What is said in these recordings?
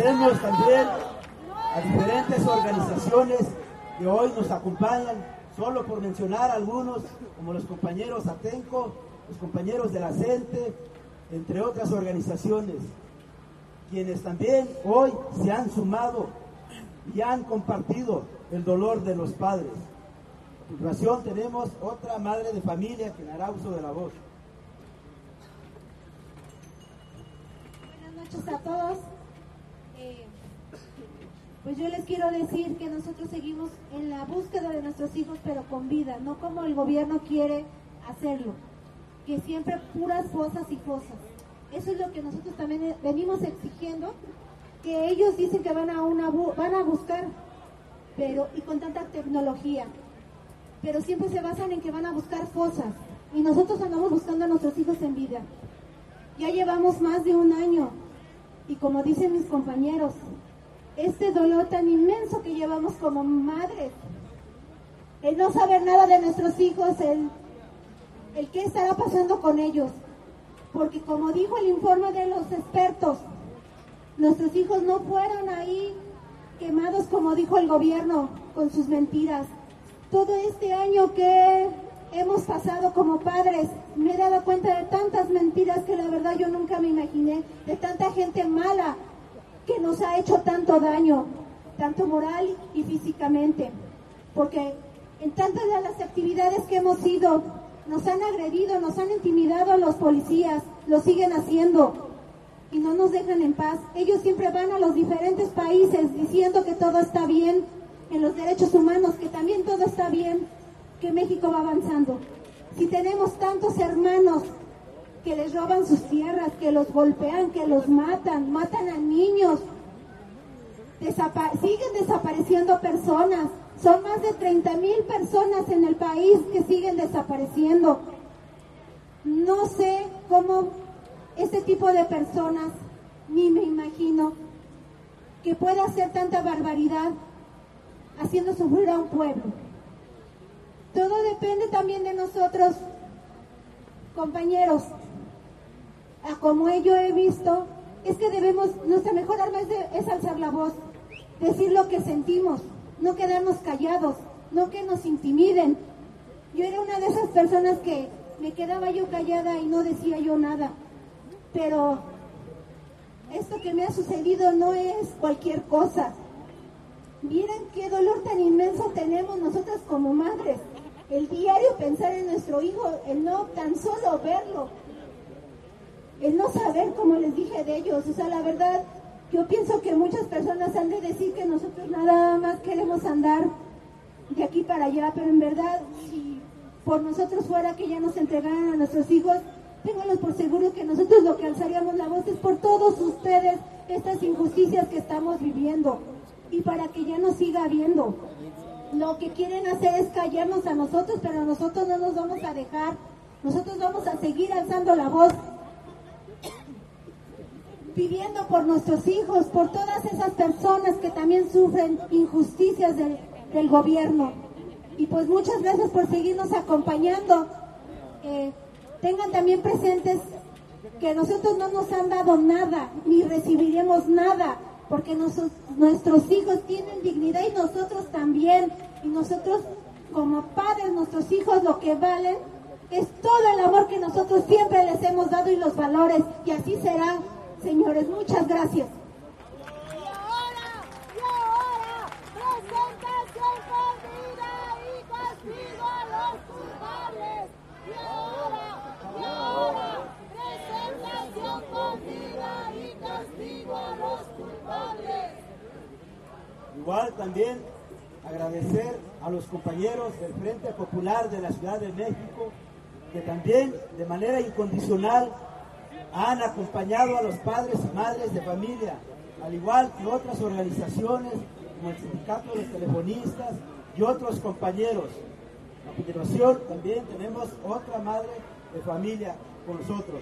Agradecemos también a diferentes organizaciones que hoy nos acompañan, solo por mencionar algunos, como los compañeros Atenco, los compañeros de la CENTE, entre otras organizaciones, quienes también hoy se han sumado y han compartido el dolor de los padres. A continuación tenemos otra madre de familia que dará uso de la voz. Buenas noches a todos. Pues yo les quiero decir que nosotros seguimos en la búsqueda de nuestros hijos, pero con vida, no como el gobierno quiere hacerlo, que siempre puras fosas y fosas. Eso es lo que nosotros también venimos exigiendo, que ellos dicen que van a buscar, pero y con tanta tecnología, pero siempre se basan en que van a buscar fosas, y nosotros andamos buscando a nuestros hijos en vida. Ya llevamos más de un año, y como dicen mis compañeros, este dolor tan inmenso que llevamos como madres, el no saber nada de nuestros hijos, el qué estará pasando con ellos, porque como dijo el informe de los expertos, nuestros hijos no fueron ahí quemados como dijo el gobierno con sus mentiras. Todo este año que hemos pasado como padres, me he dado cuenta de tantas mentiras que la verdad yo nunca me imaginé, de tanta gente mala que nos ha hecho tanto daño, tanto moral y físicamente, porque en tantas de las actividades que hemos ido, nos han agredido, nos han intimidado los policías, lo siguen haciendo y no nos dejan en paz. Ellos siempre van a los diferentes países diciendo que todo está bien en los derechos humanos, que también todo está bien, que México va avanzando. Si tenemos tantos hermanos que les roban sus tierras, que los golpean, que los matan a niños, siguen desapareciendo personas, son más de 30,000 personas en el país que siguen desapareciendo. No sé cómo este tipo de personas, ni me imagino, que pueda hacer tanta barbaridad haciendo sufrir a un pueblo. Todo depende también de nosotros, compañeros. Como yo he visto, es que nuestra mejor arma es alzar la voz, decir lo que sentimos, no quedarnos callados, no que nos intimiden. Yo era una de esas personas que me quedaba yo callada y no decía yo nada, pero esto que me ha sucedido no es cualquier cosa. Miren qué dolor tan inmenso tenemos nosotras como madres, el diario pensar en nuestro hijo, el no tan solo verlo, el no saber, como les dije, de ellos. O sea, la verdad, yo pienso que muchas personas han de decir que nosotros nada más queremos andar de aquí para allá, pero en verdad, si por nosotros fuera que ya nos entregaran a nuestros hijos, ténganlos por seguro que nosotros lo que alzaríamos la voz es por todos ustedes, estas injusticias que estamos viviendo, y para que ya no siga habiendo. Lo que quieren hacer es callarnos a nosotros, pero nosotros no nos vamos a dejar. Nosotros vamos a seguir alzando la voz, pidiendo por nuestros hijos, por todas esas personas que también sufren injusticias del gobierno. Y pues muchas gracias por seguirnos acompañando. Tengan también presentes que nosotros no nos han dado nada, ni recibiremos nada, porque nuestros hijos tienen dignidad y nosotros también. Y nosotros como padres, nuestros hijos lo que valen es todo el amor que nosotros siempre les hemos dado y los valores. Y así será. Señores, muchas gracias. Y ahora, presentación con vida y castigo a los culpables. Y ahora, presentación con vida y castigo a los culpables. Igual también agradecer a los compañeros del Frente Popular de la Ciudad de México, que también de manera incondicional han acompañado a los padres y madres de familia, al igual que otras organizaciones como el Sindicato de los Telefonistas y otros compañeros. A continuación también tenemos otra madre de familia con nosotros.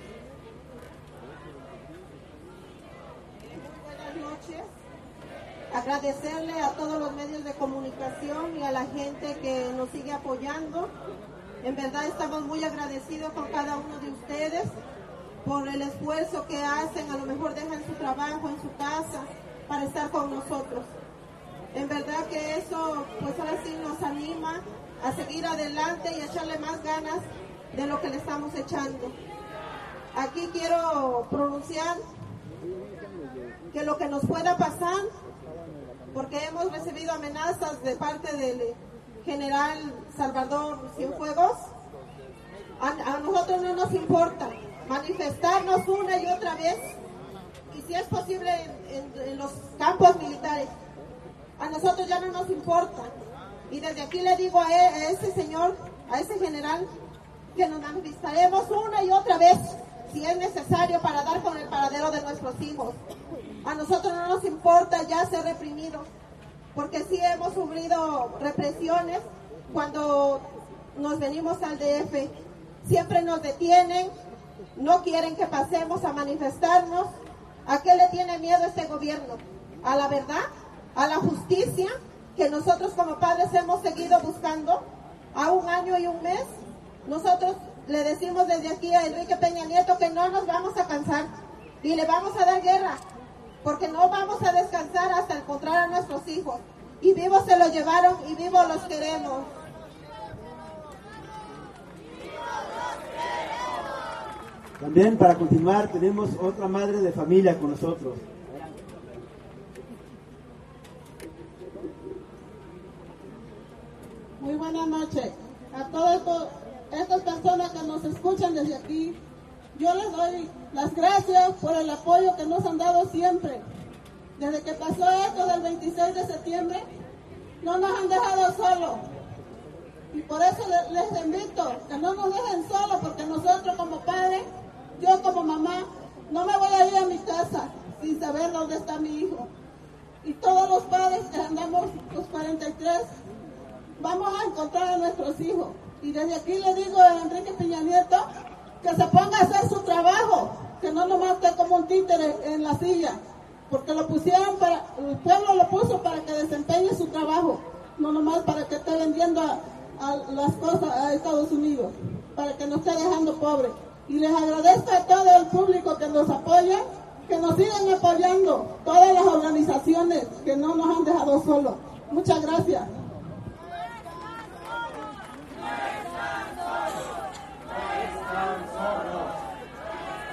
Buenas noches. Agradecerle a todos los medios de comunicación y a la gente que nos sigue apoyando. En verdad estamos muy agradecidos con cada uno de ustedes por el esfuerzo que hacen. A lo mejor dejan su trabajo en su casa para estar con nosotros. En verdad que eso, pues ahora sí nos anima a seguir adelante y a echarle más ganas de lo que le estamos echando. Aquí quiero pronunciar que lo que nos pueda pasar, porque hemos recibido amenazas de parte del general Salvador Cienfuegos, a nosotros no nos importa manifestarnos una y otra vez, y si es posible en los campos militares. A nosotros ya no nos importa, y desde aquí le digo a ese señor, a ese general, que nos manifestaremos una y otra vez si es necesario para dar con el paradero de nuestros hijos. A nosotros no nos importa ya ser reprimidos, porque sí hemos sufrido represiones cuando nos venimos al DF. Siempre nos detienen, no quieren que pasemos a manifestarnos. ¿A qué le tiene miedo este gobierno? ¿A la verdad? ¿A la justicia que nosotros como padres hemos seguido buscando a 1 año y 1 mes? Nosotros le decimos desde aquí a Enrique Peña Nieto que no nos vamos a cansar y le vamos a dar guerra, porque no vamos a descansar hasta encontrar a nuestros hijos. Y vivos se los llevaron y vivos los queremos. También para continuar tenemos otra madre de familia con nosotros. Muy buenas noches a todas estas personas que nos escuchan desde aquí. Yo les doy las gracias por el apoyo que nos han dado siempre. Desde que pasó esto del 26 de septiembre, no nos han dejado solos. Y por eso les invito que no nos dejen solos, porque nosotros como padres, yo como mamá, no me voy a ir a mi casa sin saber dónde está mi hijo. Y todos los padres que andamos los 43, vamos a encontrar a nuestros hijos. Y desde aquí le digo a Enrique Peña Nieto que se ponga a hacer su trabajo, que no nomás esté como un títere en la silla, porque lo pusieron el pueblo lo puso para que desempeñe su trabajo, no nomás para que esté vendiendo a las cosas a Estados Unidos, para que nos esté dejando pobres. Y les agradezco a todo el público que nos apoya, que nos sigan apoyando, todas las organizaciones que no nos han dejado solos. Muchas gracias.